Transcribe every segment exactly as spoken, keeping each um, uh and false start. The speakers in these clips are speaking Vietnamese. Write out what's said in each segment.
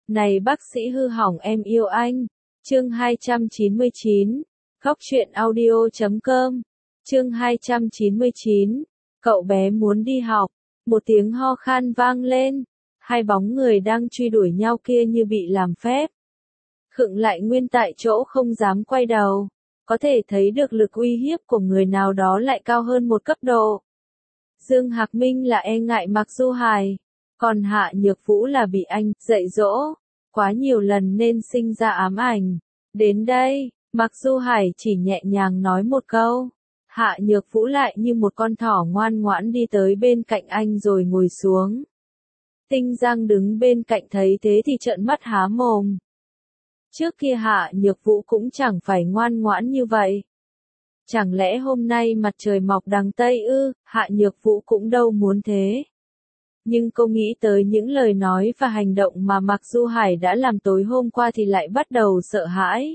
Này bác sĩ hư hỏng em yêu anh. Chương hai trăm chín mươi chín. Góc truyện audio chấm com. Chương hai trăm chín mươi chín. Cậu bé muốn đi học. Một tiếng ho khan vang lên. Hai bóng người đang truy đuổi nhau kia như bị làm phép. Khựng lại nguyên tại chỗ không dám quay đầu. Có thể thấy được lực uy hiếp của người nào đó lại cao hơn một cấp độ. Dương Hạc Minh là e ngại Mạc Du Hải. Còn Hạ Nhược Vũ là bị anh dạy dỗ quá nhiều lần nên sinh ra ám ảnh. Đến đây, Mạc Du Hải chỉ nhẹ nhàng nói một câu. Hạ Nhược Vũ lại như một con thỏ ngoan ngoãn đi tới bên cạnh anh rồi ngồi xuống. Tinh Giang đứng bên cạnh thấy thế thì trợn mắt há mồm. Trước kia Hạ Nhược Vũ cũng chẳng phải ngoan ngoãn như vậy. Chẳng lẽ hôm nay mặt trời mọc đằng Tây ư? Hạ Nhược Vũ cũng đâu muốn thế. Nhưng cô nghĩ tới những lời nói và hành động mà Mạc Du Hải đã làm tối hôm qua thì lại bắt đầu sợ hãi.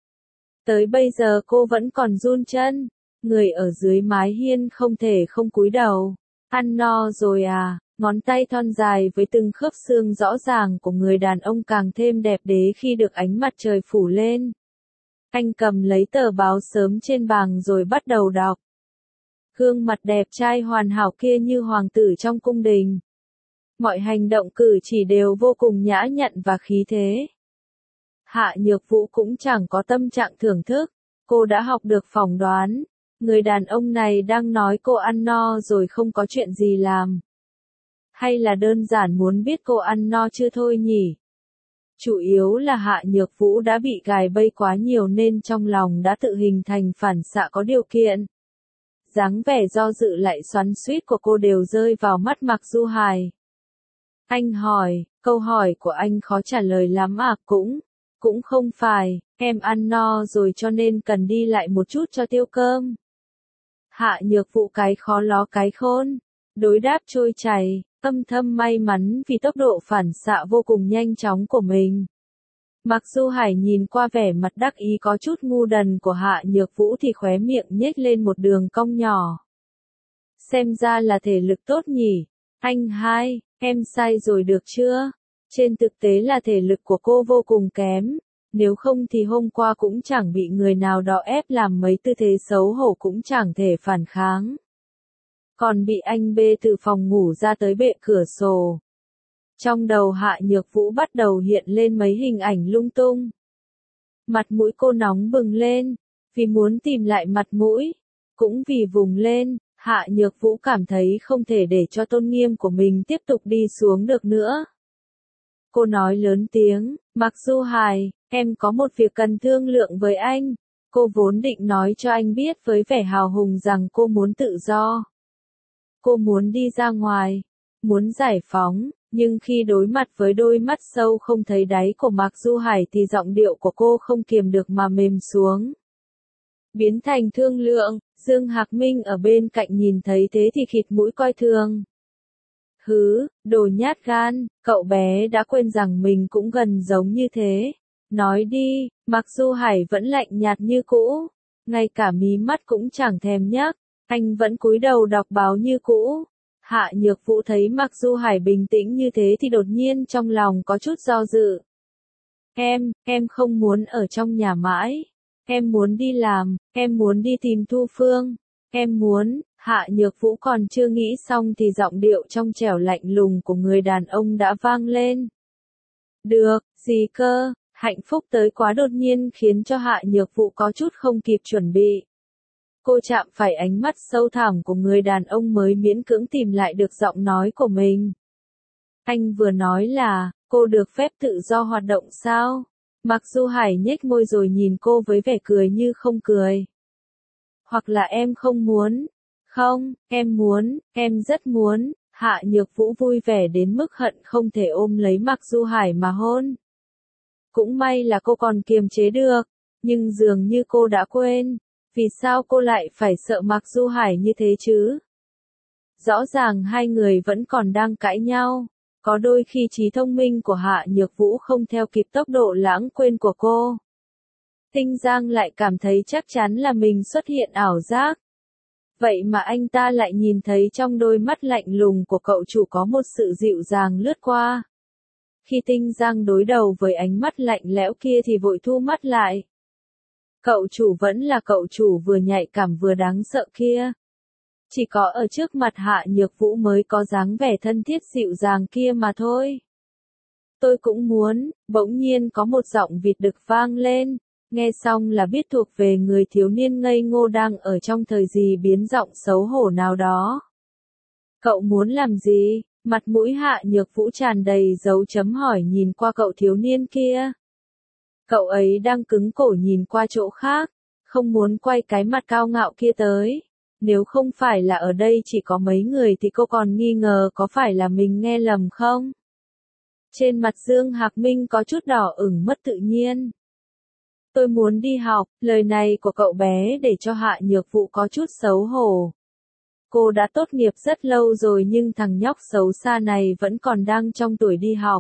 Tới bây giờ cô vẫn còn run chân, người ở dưới mái hiên không thể không cúi đầu. Ăn no rồi à? Ngón tay thon dài với từng khớp xương rõ ràng của người đàn ông càng thêm đẹp đẽ khi được ánh mặt trời phủ lên. Anh cầm lấy tờ báo sớm trên bàn rồi bắt đầu đọc. Gương mặt đẹp trai hoàn hảo kia như hoàng tử trong cung đình. Mọi hành động cử chỉ đều vô cùng nhã nhặn và khí thế. Hạ Nhược Vũ cũng chẳng có tâm trạng thưởng thức. Cô đã học được phỏng đoán. Người đàn ông này đang nói cô ăn no rồi không có chuyện gì làm. Hay là đơn giản muốn biết cô ăn no chưa thôi nhỉ? Chủ yếu là Hạ Nhược Vũ đã bị gài bẫy quá nhiều nên trong lòng đã tự hình thành phản xạ có điều kiện. Dáng vẻ do dự lại xoắn xuýt của cô đều rơi vào mắt Mạc Du Hải. Anh hỏi, câu hỏi của anh khó trả lời lắm à? Cũng, cũng không phải, em ăn no rồi cho nên cần đi lại một chút cho tiêu cơm. Hạ Nhược Vũ cái khó ló cái khôn, đối đáp trôi chảy, âm thầm may mắn vì tốc độ phản xạ vô cùng nhanh chóng của mình. Mạc Du Hải nhìn qua vẻ mặt đắc ý có chút ngu đần của Hạ Nhược Vũ thì khóe miệng nhếch lên một đường cong nhỏ. Xem ra là thể lực tốt nhỉ. Anh hai, em sai rồi được chưa? Trên thực tế là thể lực của cô vô cùng kém. Nếu không thì hôm qua cũng chẳng bị người nào đó ép làm mấy tư thế xấu hổ cũng chẳng thể phản kháng. Còn bị anh bê từ phòng ngủ ra tới bệ cửa sổ. Trong đầu Hạ Nhược Vũ bắt đầu hiện lên mấy hình ảnh lung tung. Mặt mũi cô nóng bừng lên, vì muốn tìm lại mặt mũi. Cũng vì vùng lên, Hạ Nhược Vũ cảm thấy không thể để cho tôn nghiêm của mình tiếp tục đi xuống được nữa. Cô nói lớn tiếng, Mạc Du Hải, em có một việc cần thương lượng với anh. Cô vốn định nói cho anh biết với vẻ hào hùng rằng cô muốn tự do. Cô muốn đi ra ngoài, muốn giải phóng, nhưng khi đối mặt với đôi mắt sâu không thấy đáy của Mạc Du Hải thì giọng điệu của cô không kiềm được mà mềm xuống. Biến thành thương lượng, Dương Hạc Minh ở bên cạnh nhìn thấy thế thì khịt mũi coi thường. Hứ, đồ nhát gan, cậu bé đã quên rằng mình cũng gần giống như thế. Nói đi, Mạc Du Hải vẫn lạnh nhạt như cũ, ngay cả mí mắt cũng chẳng thèm nhấc, anh vẫn cúi đầu đọc báo như cũ. Hạ Nhược Vũ thấy Mạc Du Hải bình tĩnh như thế thì đột nhiên trong lòng có chút do dự. Em, em không muốn ở trong nhà mãi. Em muốn đi làm, em muốn đi tìm Thu Phương. Em muốn, Hạ Nhược Vũ còn chưa nghĩ xong thì giọng điệu trong trẻo lạnh lùng của người đàn ông đã vang lên. Được, gì cơ, hạnh phúc tới quá đột nhiên khiến cho Hạ Nhược Vũ có chút không kịp chuẩn bị. Cô chạm phải ánh mắt sâu thẳm của người đàn ông mới miễn cưỡng tìm lại được giọng nói của mình. Anh vừa nói là, cô được phép tự do hoạt động sao? Mạc Du Hải nhếch môi rồi nhìn cô với vẻ cười như không cười. Hoặc là em không muốn? Không, em muốn, em rất muốn. Hạ Nhược Vũ vui vẻ đến mức hận không thể ôm lấy Mạc Du Hải mà hôn. Cũng may là cô còn kiềm chế được, nhưng dường như cô đã quên. Vì sao cô lại phải sợ Mạc Du Hải như thế chứ? Rõ ràng hai người vẫn còn đang cãi nhau. Có đôi khi trí thông minh của Hạ Nhược Vũ không theo kịp tốc độ lãng quên của cô. Tinh Giang lại cảm thấy chắc chắn là mình xuất hiện ảo giác. Vậy mà anh ta lại nhìn thấy trong đôi mắt lạnh lùng của cậu chủ có một sự dịu dàng lướt qua. Khi Tinh Giang đối đầu với ánh mắt lạnh lẽo kia thì vội thu mắt lại. Cậu chủ vẫn là cậu chủ vừa nhạy cảm vừa đáng sợ kia. Chỉ có ở trước mặt Hạ Nhược Vũ mới có dáng vẻ thân thiết dịu dàng kia mà thôi. Tôi cũng muốn, bỗng nhiên có một giọng vịt đực vang lên, nghe xong là biết thuộc về người thiếu niên ngây ngô đang ở trong thời gì biến giọng xấu hổ nào đó. Cậu muốn làm gì? Mặt mũi Hạ Nhược Vũ tràn đầy dấu chấm hỏi nhìn qua cậu thiếu niên kia. Cậu ấy đang cứng cổ nhìn qua chỗ khác, không muốn quay cái mặt cao ngạo kia tới. Nếu không phải là ở đây chỉ có mấy người thì cô còn nghi ngờ có phải là mình nghe lầm không? Trên mặt Dương Hạc Minh có chút đỏ ửng mất tự nhiên. Tôi muốn đi học, lời này của cậu bé để cho Hạ Nhược Vũ có chút xấu hổ. Cô đã tốt nghiệp rất lâu rồi nhưng thằng nhóc xấu xa này vẫn còn đang trong tuổi đi học.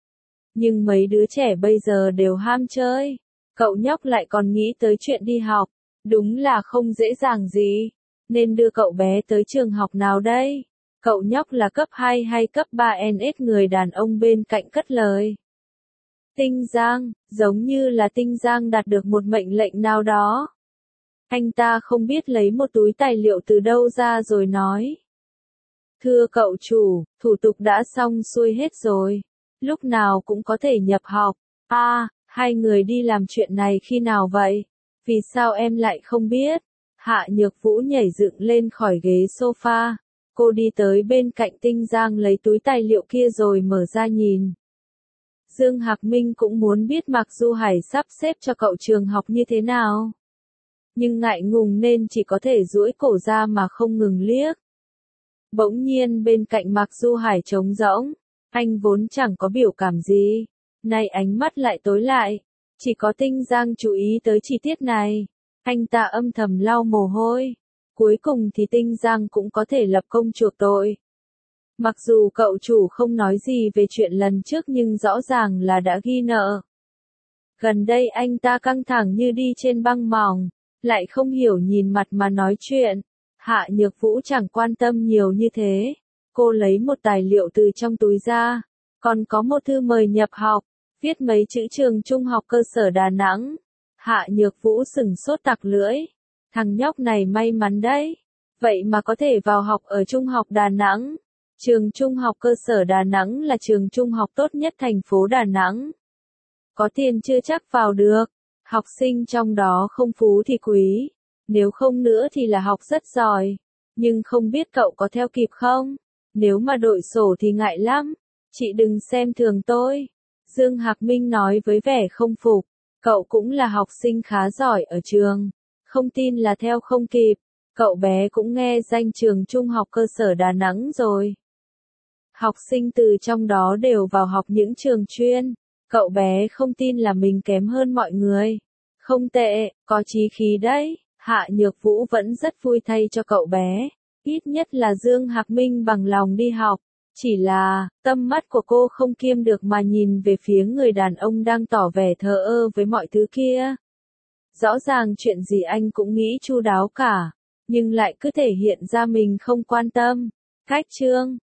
Nhưng mấy đứa trẻ bây giờ đều ham chơi. Cậu nhóc lại còn nghĩ tới chuyện đi học. Đúng là không dễ dàng gì. Nên đưa cậu bé tới trường học nào đây? Cậu nhóc là cấp hai hay cấp ba en ét người đàn ông bên cạnh cất lời. Tinh Giang, giống như là Tinh Giang đạt được một mệnh lệnh nào đó. Anh ta không biết lấy một túi tài liệu từ đâu ra rồi nói. Thưa cậu chủ, thủ tục đã xong xuôi hết rồi. Lúc nào cũng có thể nhập học. À, hai người đi làm chuyện này khi nào vậy? Vì sao em lại không biết? Hạ Nhược Vũ nhảy dựng lên khỏi ghế sofa. Cô đi tới bên cạnh Tinh Giang lấy túi tài liệu kia rồi mở ra nhìn. Dương Hạc Minh cũng muốn biết Mạc Du Hải sắp xếp cho cậu trường học như thế nào. Nhưng ngại ngùng nên chỉ có thể duỗi cổ ra mà không ngừng liếc. Bỗng nhiên bên cạnh Mạc Du Hải trống rỗng. Anh vốn chẳng có biểu cảm gì. Nay ánh mắt lại tối lại. Chỉ có Tinh Giang chú ý tới chi tiết này. Anh ta âm thầm lau mồ hôi. Cuối cùng thì Tinh Giang cũng có thể lập công chuộc tội. Mặc dù cậu chủ không nói gì về chuyện lần trước nhưng rõ ràng là đã ghi nợ. Gần đây anh ta căng thẳng như đi trên băng mỏng, lại không hiểu nhìn mặt mà nói chuyện. Hạ Nhược Vũ chẳng quan tâm nhiều như thế. Cô lấy một tài liệu từ trong túi ra, còn có một thư mời nhập học, viết mấy chữ trường trung học cơ sở Đà Nẵng. Hạ Nhược Vũ sửng sốt tặc lưỡi. Thằng nhóc này may mắn đấy. Vậy mà có thể vào học ở Trung học Đà Nẵng. Trường Trung học cơ sở Đà Nẵng là trường trung học tốt nhất thành phố Đà Nẵng. Có tiền chưa chắc vào được. Học sinh trong đó không phú thì quý. Nếu không nữa thì là học rất giỏi. Nhưng không biết cậu có theo kịp không? Nếu mà đội sổ thì ngại lắm. Chị đừng xem thường tôi. Dương Hạc Minh nói với vẻ không phục. Cậu cũng là học sinh khá giỏi ở trường. Không tin là theo không kịp. Cậu bé cũng nghe danh trường trung học cơ sở Đà Nẵng rồi. Học sinh từ trong đó đều vào học những trường chuyên. Cậu bé không tin là mình kém hơn mọi người. Không tệ, có chí khí đấy. Hạ Nhược Vũ vẫn rất vui thay cho cậu bé. Ít nhất là Dương Hạc Minh bằng lòng đi học. Chỉ là, tâm mắt của cô không kiêm được mà nhìn về phía người đàn ông đang tỏ vẻ thờ ơ với mọi thứ kia. Rõ ràng chuyện gì anh cũng nghĩ chu đáo cả, nhưng lại cứ thể hiện ra mình không quan tâm. Cách chương